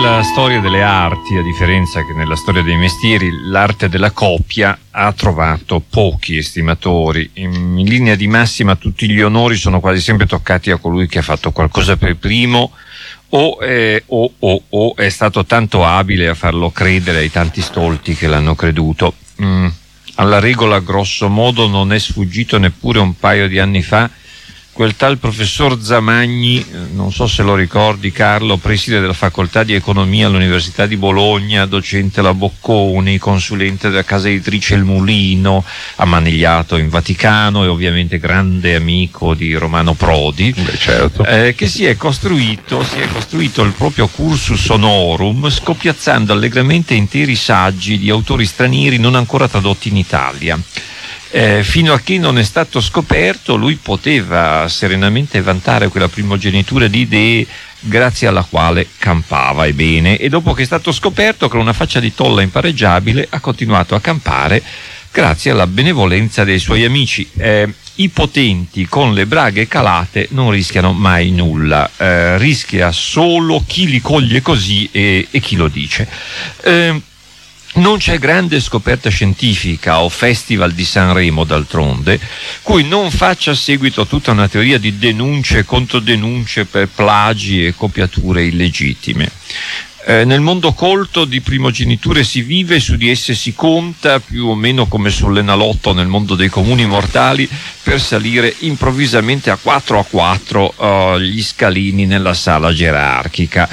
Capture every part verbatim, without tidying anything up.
Nella storia delle arti, a differenza che nella storia dei mestieri, l'arte della copia ha trovato pochi estimatori. In, in linea di massima tutti gli onori sono quasi sempre toccati a colui che ha fatto qualcosa per primo o, eh, o, o, o è stato tanto abile a farlo credere ai tanti stolti che l'hanno creduto. Mm, alla regola grosso modo non è sfuggito neppure un paio di anni fa quel tal professor Zamagni, non so se lo ricordi Carlo, preside della facoltà di economia all'Università di Bologna, docente alla Bocconi, consulente della casa editrice Il Mulino, ammanigliato in Vaticano e ovviamente grande amico di Romano Prodi. Beh, certo. eh, che si è costruito si è costruito il proprio cursus honorum scoppiazzando allegramente interi saggi di autori stranieri non ancora tradotti in Italia. Eh, fino a che non è stato scoperto, lui poteva serenamente vantare quella primogenitura di idee grazie alla quale campava e bene, e dopo che è stato scoperto con una faccia di tolla impareggiabile ha continuato a campare grazie alla benevolenza dei suoi amici. Eh, i potenti con le braghe calate non rischiano mai nulla, eh, rischia solo chi li coglie così e, e chi lo dice. Eh, Non c'è grande scoperta scientifica o festival di Sanremo, d'altronde, cui non faccia seguito a tutta una teoria di denunce e controdenunce per plagi e copiature illegittime. Eh, nel mondo colto di primogeniture si vive, su di esse si conta, più o meno come sull'Enalotto nel mondo dei comuni mortali, per salire improvvisamente a quattro a quattro uh, gli scalini nella sala gerarchica.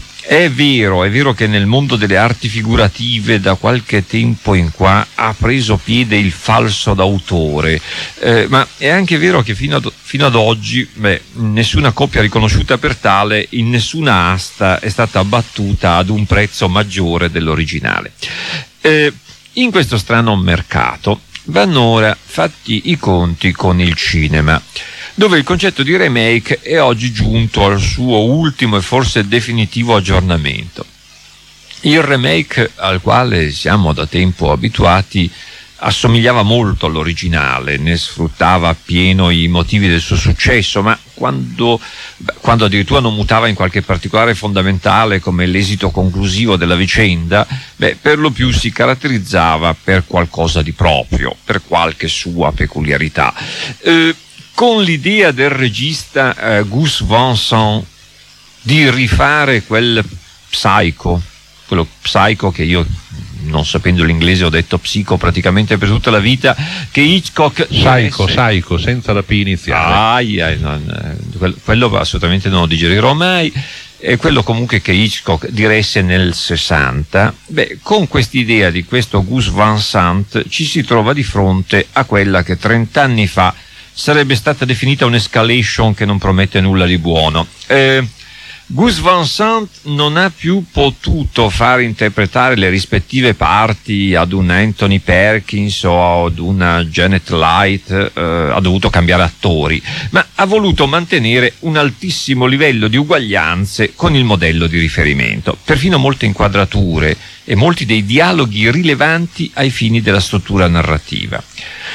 È vero, è vero che nel mondo delle arti figurative da qualche tempo in qua ha preso piede il falso d'autore, eh, ma è anche vero che fino ad, fino ad oggi beh, nessuna coppia riconosciuta per tale in nessuna asta è stata abbattuta ad un prezzo maggiore dell'originale. Eh, in questo strano mercato vanno ora fatti i conti con il cinema, dove il concetto di remake è oggi giunto al suo ultimo e forse definitivo aggiornamento. Il remake, al quale siamo da tempo abituati, assomigliava molto all'originale, ne sfruttava appieno i motivi del suo successo, ma quando, quando addirittura non mutava in qualche particolare fondamentale come l'esito conclusivo della vicenda, beh, per lo più si caratterizzava per qualcosa di proprio, per qualche sua peculiarità. Eh, con l'idea del regista eh, Gus Van Sant di rifare quel Psycho, quello Psycho che io, non sapendo l'inglese, ho detto psico praticamente per tutta la vita, che Hitchcock Psycho, Psycho, senza la P iniziale. Ah, non, quello assolutamente non lo digerirò mai. E quello comunque che Hitchcock diresse nel sessanta, beh, con quest'idea di questo Gus Van Sant ci si trova di fronte a quella che trent'anni fa sarebbe stata definita un'escalation che non promette nulla di buono. Eh, Gus Van Sant non ha più potuto far interpretare le rispettive parti ad un Anthony Perkins o ad una Janet Leigh, eh, ha dovuto cambiare attori, ma ha voluto mantenere un altissimo livello di uguaglianze con il modello di riferimento. Perfino molte inquadrature e molti dei dialoghi rilevanti ai fini della struttura narrativa.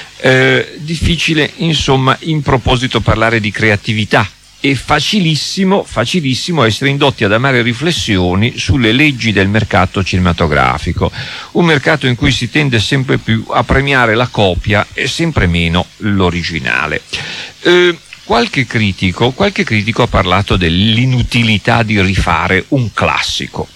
Eh, difficile, insomma, in proposito parlare di creatività. È facilissimo, facilissimo essere indotti ad amare riflessioni sulle leggi del mercato cinematografico, un mercato in cui si tende sempre più a premiare la copia e sempre meno l'originale. Eh, qualche critico, qualche critico ha parlato dell'inutilità di rifare un classico.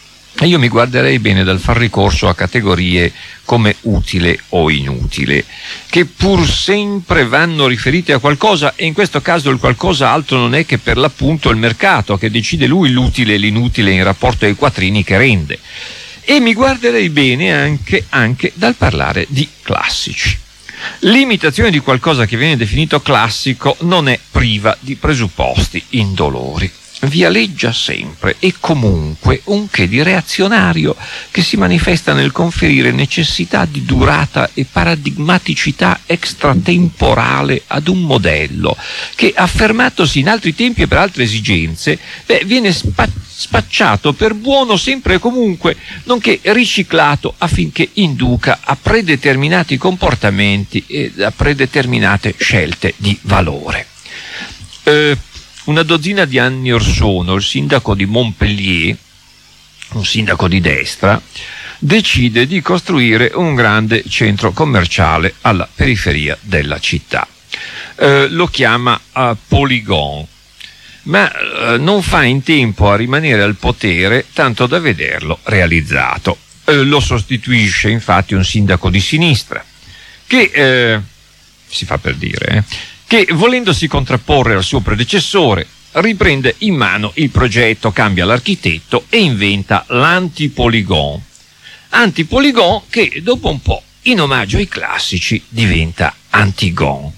E io mi guarderei bene dal far ricorso a categorie come utile o inutile, che pur sempre vanno riferite a qualcosa, e in questo caso il qualcosa altro non è che per l'appunto il mercato, che decide lui l'utile e l'inutile in rapporto ai quattrini che rende. E mi guarderei bene anche, anche dal parlare di classici. L'imitazione di qualcosa che viene definito classico non è priva di presupposti indolori. Vi aleggia sempre e comunque un che di reazionario che si manifesta nel conferire necessità di durata e paradigmaticità extratemporale ad un modello che, affermatosi in altri tempi e per altre esigenze, beh, viene spa- spacciato per buono sempre e comunque, nonché riciclato affinché induca a predeterminati comportamenti e a predeterminate scelte di valore. Eh, Una dozzina di anni or sono il sindaco di Montpellier un sindaco di destra, decide di costruire un grande centro commerciale alla periferia della città. Eh, lo chiama uh, Polygon, ma uh, non fa in tempo a rimanere al potere tanto da vederlo realizzato. Eh, lo sostituisce infatti un sindaco di sinistra che, eh, si fa per dire, eh, che volendosi contrapporre al suo predecessore riprende in mano il progetto, cambia l'architetto e inventa l'antipolygon. Antipolygon che dopo un po', in omaggio ai classici, diventa Antigon.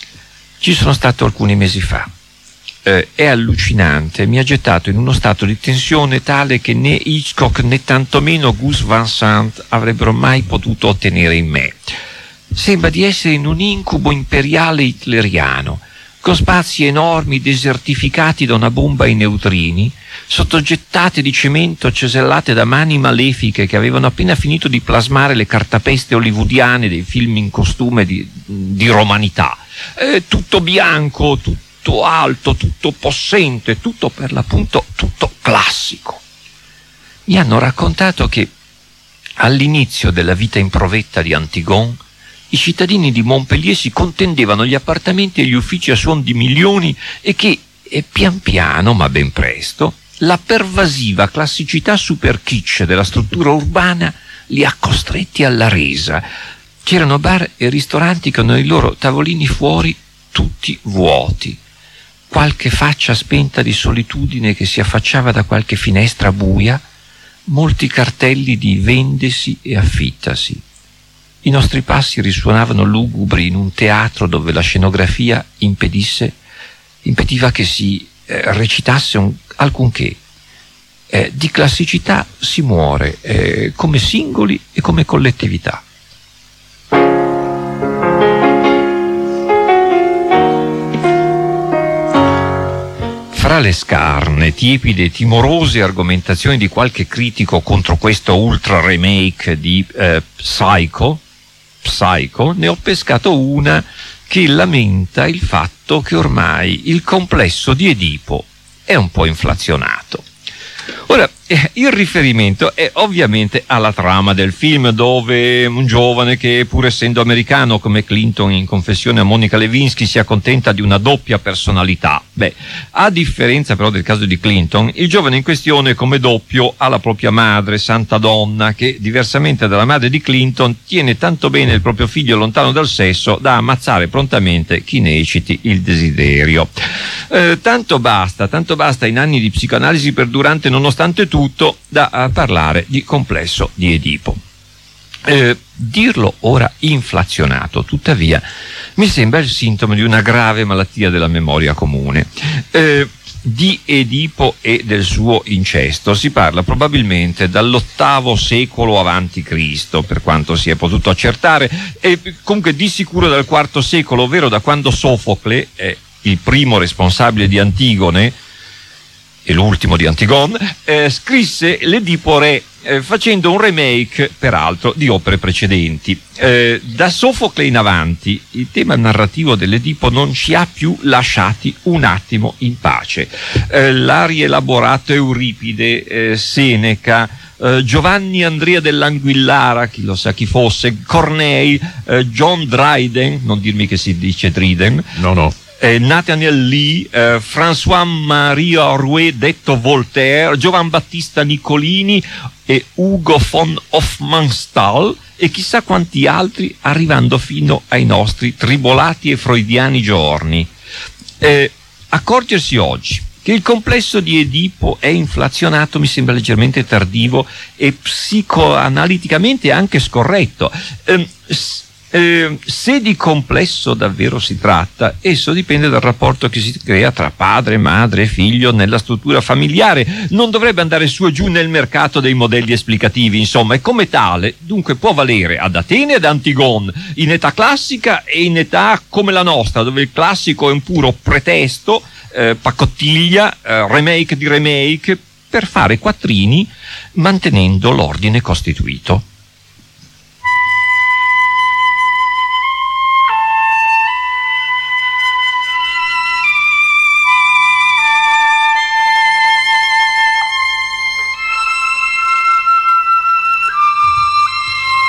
Ci sono stato alcuni mesi fa. Eh, è allucinante, mi ha gettato in uno stato di tensione tale che né Hitchcock né tantomeno Gus Van Sant avrebbero mai potuto ottenere in me. Sembra di essere in un incubo imperiale hitleriano, con spazi enormi desertificati da una bomba ai neutrini, sottogettate di cemento cesellate da mani malefiche che avevano appena finito di plasmare le cartapeste hollywoodiane dei film in costume di, di romanità. Eh, tutto bianco, tutto alto, tutto possente, tutto per l'appunto tutto classico. Mi hanno raccontato che all'inizio della vita in provetta di Antigon i cittadini di Montpellier si contendevano gli appartamenti e gli uffici a suon di milioni e che, e pian piano, ma ben presto, la pervasiva classicità super kitsch della struttura urbana li ha costretti alla resa. C'erano bar e ristoranti con i loro tavolini fuori tutti vuoti, qualche faccia spenta di solitudine che si affacciava da qualche finestra buia, molti cartelli di vendesi e affittasi. I nostri passi risuonavano lugubri in un teatro dove la scenografia impedisse, impediva che si eh, recitasse un, alcunché. Eh, di classicità si muore eh, come singoli e come collettività. Fra le scarne, tiepide e timorose argomentazioni di qualche critico contro questo ultra remake di eh, Psycho, Psycho, ne ho pescato una che lamenta il fatto che ormai il complesso di Edipo è un po' inflazionato. Ora, eh, il riferimento è ovviamente alla trama del film, dove un giovane che, pur essendo americano come Clinton in Confessione a Monica Lewinsky, si accontenta di una doppia personalità. Beh, a differenza però del caso di Clinton, il giovane in questione come doppio ha la propria madre, santa donna, che diversamente dalla madre di Clinton tiene tanto bene il proprio figlio lontano dal sesso da ammazzare prontamente chi ne ecciti il desiderio. Eh, tanto basta, tanto basta in anni di psicoanalisi perdurante nonostante tutto da uh, parlare di complesso di Edipo. Eh, dirlo ora inflazionato, tuttavia, mi sembra il sintomo di una grave malattia della memoria comune. Eh, di Edipo e del suo incesto si parla probabilmente dall'ottavo secolo avanti Cristo, per quanto si è potuto accertare, e comunque di sicuro dal quarto secolo, ovvero da quando Sofocle, eh, il primo responsabile di Antigone e l'ultimo di Antigone, eh, scrisse l'Edipo Re, eh, facendo un remake peraltro di opere precedenti. Eh, da Sofocle in avanti il tema narrativo dell'Edipo non ci ha più lasciati un attimo in pace. Eh, l'ha rielaborato Euripide, eh, Seneca, eh, Giovanni Andrea dell'Anguillara, chi lo sa chi fosse, Corneille, eh, John Dryden, non dirmi che si dice Dryden, no no Eh, Nathaniel Lee, eh, François-Marie Arouet, detto Voltaire, Giovan Battista Nicolini e Ugo von Hofmannsthal e chissà quanti altri, arrivando fino ai nostri tribolati e freudiani giorni. Eh, accorgersi oggi che il complesso di Edipo è inflazionato mi sembra leggermente tardivo e psicoanaliticamente anche scorretto. Eh, Eh, se di complesso davvero si tratta, esso dipende dal rapporto che si crea tra padre, madre e figlio nella struttura familiare. Non dovrebbe andare su e giù nel mercato dei modelli esplicativi, insomma, e come tale dunque può valere ad Atene e ad Antigone, in età classica e in età come la nostra, dove il classico è un puro pretesto, eh, pacottiglia, eh, remake di remake, per fare quattrini mantenendo l'ordine costituito.